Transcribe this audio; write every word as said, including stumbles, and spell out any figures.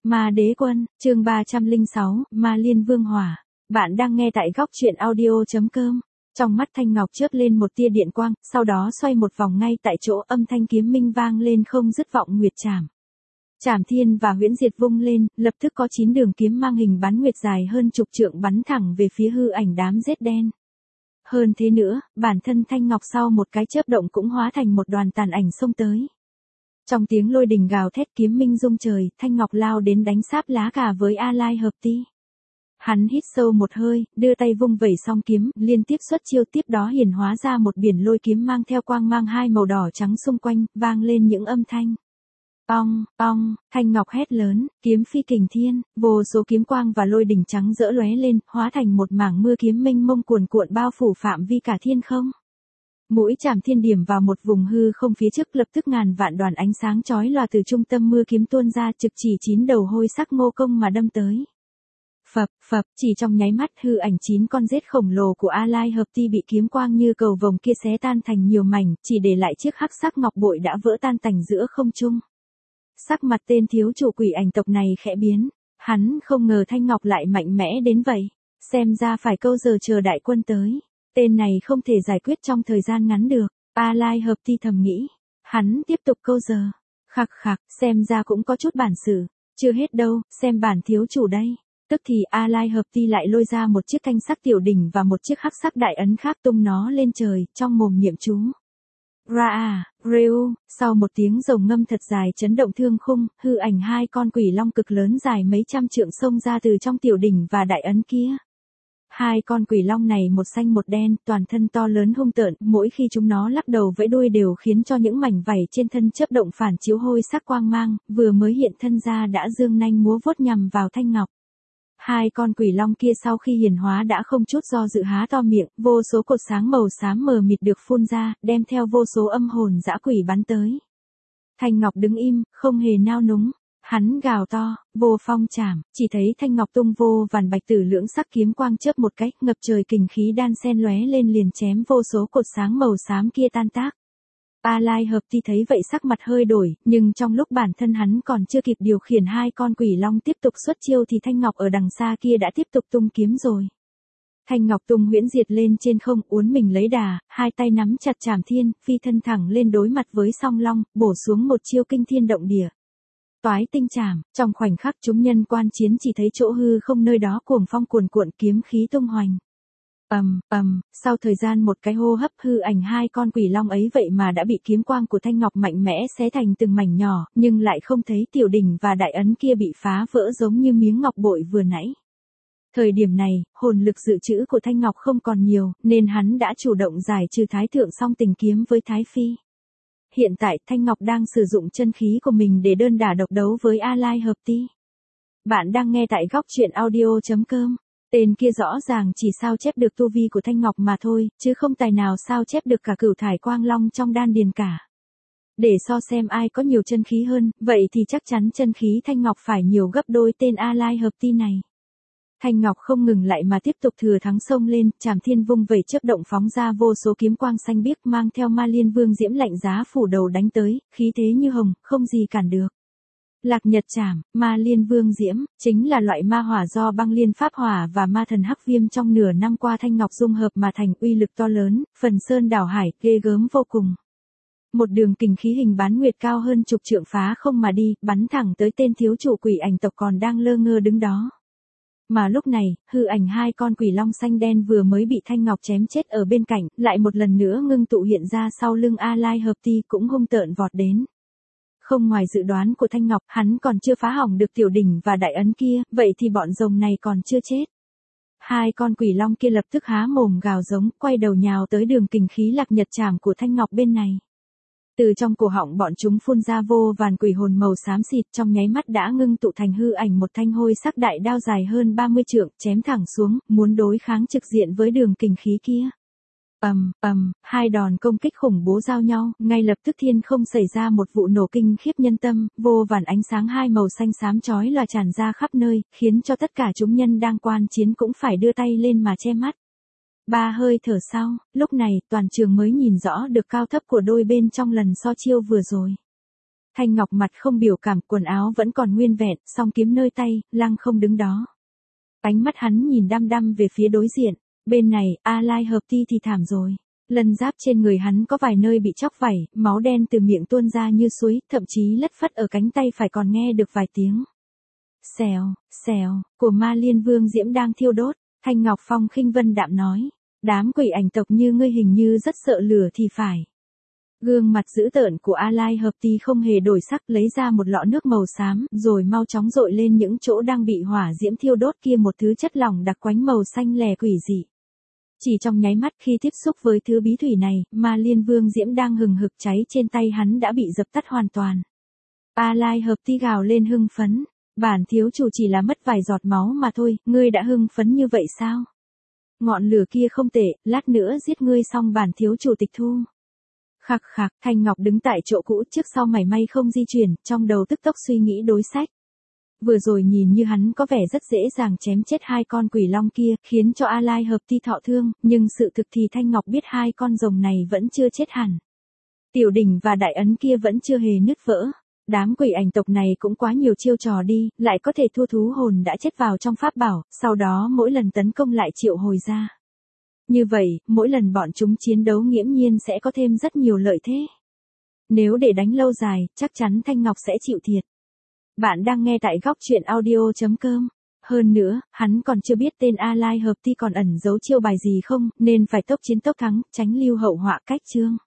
Ma Đế Quân, chương ba trăm lẻ sáu, Ma Liên Vương Hỏa. Bạn đang nghe tại góc truyện audio.com. Trong mắt Thanh Ngọc chớp lên một tia điện quang, sau đó xoay một vòng ngay tại chỗ, âm thanh kiếm minh vang lên không dứt vọng nguyệt trảm. Trảm thiên và huyễn diệt vung lên, lập tức có chín đường kiếm mang hình bán nguyệt dài hơn chục trượng bắn thẳng về phía hư ảnh đám rết đen. Hơn thế nữa, bản thân Thanh Ngọc sau một cái chớp động cũng hóa thành một đoàn tàn ảnh xông tới. Trong tiếng lôi đình gào thét kiếm minh rung trời, Thanh Ngọc lao đến đánh sáp lá cà với A Lai Hợp Ti. Hắn hít sâu một hơi, đưa tay vung vẩy song kiếm, liên tiếp xuất chiêu, tiếp đó hiển hóa ra một biển lôi kiếm mang theo quang mang hai màu đỏ trắng xung quanh, vang lên những âm thanh. Ong, ong, Thanh Ngọc hét lớn, kiếm phi kình thiên, vô số kiếm quang và lôi đỉnh trắng rỡ lóe lên, hóa thành một mảng mưa kiếm mênh mông cuồn cuộn bao phủ phạm vi cả thiên không. Mũi chảm thiên điểm vào một vùng hư không phía trước, lập tức ngàn vạn đoàn ánh sáng chói lòa từ trung tâm mưa kiếm tuôn ra, trực chỉ chín đầu hôi sắc ngô công mà đâm tới. Phập, phập, chỉ trong nháy mắt hư ảnh chín con rết khổng lồ của A Lai Hợp Ti bị kiếm quang như cầu vồng kia xé tan thành nhiều mảnh, chỉ để lại chiếc hắc sắc ngọc bội đã vỡ tan tành giữa không trung. Sắc mặt tên thiếu chủ quỷ ảnh tộc này khẽ biến, hắn không ngờ Thanh Ngọc lại mạnh mẽ đến vậy, xem ra phải câu giờ chờ đại quân tới. Tên này không thể giải quyết trong thời gian ngắn được, A Lai Hợp Ti thầm nghĩ. Hắn tiếp tục câu giờ. Khặc khặc, xem ra cũng có chút bản sự. Chưa hết đâu, xem bản thiếu chủ đây. Tức thì A Lai Hợp Ti lại lôi ra một chiếc canh sắc tiểu đỉnh và một chiếc hắc sắc đại ấn khác, tung nó lên trời, trong mồm niệm chú. Ra, rêu, sau một tiếng rồng ngâm thật dài chấn động thương khung, hư ảnh hai con quỷ long cực lớn dài mấy trăm trượng xông ra từ trong tiểu đỉnh và đại ấn kia. Hai con quỷ long này một xanh một đen, toàn thân to lớn hung tợn, mỗi khi chúng nó lắc đầu vẫy đuôi đều khiến cho những mảnh vảy trên thân chớp động phản chiếu hôi sắc quang mang, vừa mới hiện thân ra đã giương nanh múa vuốt nhằm vào Thanh Ngọc. Hai con quỷ long kia sau khi hiển hóa đã không chút do dự há to miệng, vô số cột sáng màu xám mờ mịt được phun ra, đem theo vô số âm hồn dã quỷ bắn tới. Thanh Ngọc đứng im, không hề nao núng. Hắn gào to, vô phong chảm, chỉ thấy Thanh Ngọc tung vô vàn bạch tử lưỡng sắc kiếm quang chớp một cách, ngập trời kình khí đan xen lóe lên liền chém vô số cột sáng màu xám kia tan tác. A Lai Hợp Ti thấy vậy sắc mặt hơi đổi, nhưng trong lúc bản thân hắn còn chưa kịp điều khiển hai con quỷ long tiếp tục xuất chiêu thì Thanh Ngọc ở đằng xa kia đã tiếp tục tung kiếm rồi. Thanh Ngọc tung huyễn diệt lên trên không, uốn mình lấy đà, hai tay nắm chặt trảm thiên, phi thân thẳng lên đối mặt với song long, bổ xuống một chiêu kinh thiên động địa. Toái tinh chảm, trong khoảnh khắc chúng nhân quan chiến chỉ thấy chỗ hư không nơi đó cuồng phong cuồn cuộn, kiếm khí tung hoành. Ầm, ầm, sau thời gian một cái hô hấp, hư ảnh hai con quỷ long ấy vậy mà đã bị kiếm quang của Thanh Ngọc mạnh mẽ xé thành từng mảnh nhỏ, nhưng lại không thấy tiểu đỉnh và đại ấn kia bị phá vỡ giống như miếng ngọc bội vừa nãy. Thời điểm này, hồn lực dự trữ của Thanh Ngọc không còn nhiều, nên hắn đã chủ động giải trừ Thái Thượng Song Tình kiếm với Thái Phi. Hiện tại Thanh Ngọc đang sử dụng chân khí của mình để đơn đả độc đấu với A Lai Hợp Ti. Bạn đang nghe tại góc truyện audio.com. Tên kia rõ ràng chỉ sao chép được tu vi của Thanh Ngọc mà thôi, chứ không tài nào sao chép được cả cửu thải quang long trong đan điền cả. Để so xem ai có nhiều chân khí hơn, vậy thì chắc chắn chân khí Thanh Ngọc phải nhiều gấp đôi tên A Lai Hợp Ti này. Thanh Ngọc không ngừng lại mà tiếp tục thừa thắng xông lên, trảm thiên vung vẩy chớp động phóng ra vô số kiếm quang xanh biếc mang theo Ma Liên Vương diễm lạnh giá phủ đầu đánh tới, khí thế như hồng, không gì cản được. Lạc Nhật Trảm, Ma Liên Vương diễm, chính là loại ma hỏa do băng liên pháp hỏa và ma thần hắc viêm trong nửa năm qua Thanh Ngọc dung hợp mà thành, uy lực to lớn, phần sơn đảo hải, ghê gớm vô cùng. Một đường kình khí hình bán nguyệt cao hơn chục trượng phá không mà đi, bắn thẳng tới tên thiếu chủ quỷ ảnh tộc còn đang lơ ngơ đứng đó. Mà lúc này, hư ảnh hai con quỷ long xanh đen vừa mới bị Thanh Ngọc chém chết ở bên cạnh, lại một lần nữa ngưng tụ hiện ra sau lưng A Lai Hợp Ti, cũng hung tợn vọt đến. Không ngoài dự đoán của Thanh Ngọc, hắn còn chưa phá hỏng được tiểu đỉnh và đại ấn kia, vậy thì bọn rồng này còn chưa chết. Hai con quỷ long kia lập tức há mồm gào giống, quay đầu nhào tới đường kình khí Lạc Nhật Trảm của Thanh Ngọc bên này. Từ trong cổ họng bọn chúng phun ra vô vàn quỷ hồn màu xám xịt, trong nháy mắt đã ngưng tụ thành hư ảnh một thanh hôi sắc đại đao dài hơn ba mươi trượng, chém thẳng xuống, muốn đối kháng trực diện với đường kình khí kia. Ầm, ầm, hai đòn công kích khủng bố giao nhau, ngay lập tức thiên không xảy ra một vụ nổ kinh khiếp nhân tâm, vô vàn ánh sáng hai màu xanh xám chói lòa tràn ra khắp nơi, khiến cho tất cả chúng nhân đang quan chiến cũng phải đưa tay lên mà che mắt. Ba hơi thở sau, lúc này toàn trường mới nhìn rõ được cao thấp của đôi bên trong lần so chiêu vừa rồi. Thanh Ngọc mặt không biểu cảm, quần áo vẫn còn nguyên vẹn, song kiếm nơi tay, lăng không đứng đó. Ánh mắt hắn nhìn đăm đăm về phía đối diện, bên này, A Lai Hợp Ti thì thảm rồi. Lân giáp trên người hắn có vài nơi bị chóc vảy, máu đen từ miệng tuôn ra như suối, thậm chí lất phất ở cánh tay phải còn nghe được vài tiếng. Xèo, xèo, của Ma Liên Vương diễm đang thiêu đốt. Thanh Ngọc phong khinh vân đạm nói, đám quỷ ảnh tộc như ngươi hình như rất sợ lửa thì phải. Gương mặt dữ tợn của A Lai Hợp Ti không hề đổi sắc, lấy ra một lọ nước màu xám, rồi mau chóng dội lên những chỗ đang bị hỏa diễm thiêu đốt kia một thứ chất lỏng đặc quánh màu xanh lè quỷ dị. Chỉ trong nháy mắt khi tiếp xúc với thứ bí thủy này, Ma Liên Vương diễm đang hừng hực cháy trên tay hắn đã bị dập tắt hoàn toàn. A Lai Hợp Ti gào lên hưng phấn, bản thiếu chủ chỉ là mất vài giọt máu mà thôi, ngươi đã hưng phấn như vậy sao? Ngọn lửa kia không tệ, lát nữa giết ngươi xong bản thiếu chủ tịch thu. Khặc khặc, Thanh Ngọc đứng tại chỗ cũ trước sau mảy may không di chuyển, trong đầu tức tốc suy nghĩ đối sách. Vừa rồi nhìn như hắn có vẻ rất dễ dàng chém chết hai con quỷ long kia, khiến cho A Lai Hợp Ti thọ thương, nhưng sự thực thì Thanh Ngọc biết hai con rồng này vẫn chưa chết hẳn. Tiểu đỉnh và đại ấn kia vẫn chưa hề nứt vỡ. Đám quỷ ảnh tộc này cũng quá nhiều chiêu trò đi, lại có thể thua thú hồn đã chết vào trong pháp bảo, sau đó mỗi lần tấn công lại triệu hồi ra. Như vậy, mỗi lần bọn chúng chiến đấu nghiễm nhiên sẽ có thêm rất nhiều lợi thế. Nếu để đánh lâu dài, chắc chắn Thanh Ngọc sẽ chịu thiệt. Bạn đang nghe tại góc truyện audio chấm com. Hơn nữa, hắn còn chưa biết tên A Lai Hợp Ti còn ẩn giấu chiêu bài gì không, nên phải tốc chiến tốc thắng, tránh lưu hậu họa cách chương.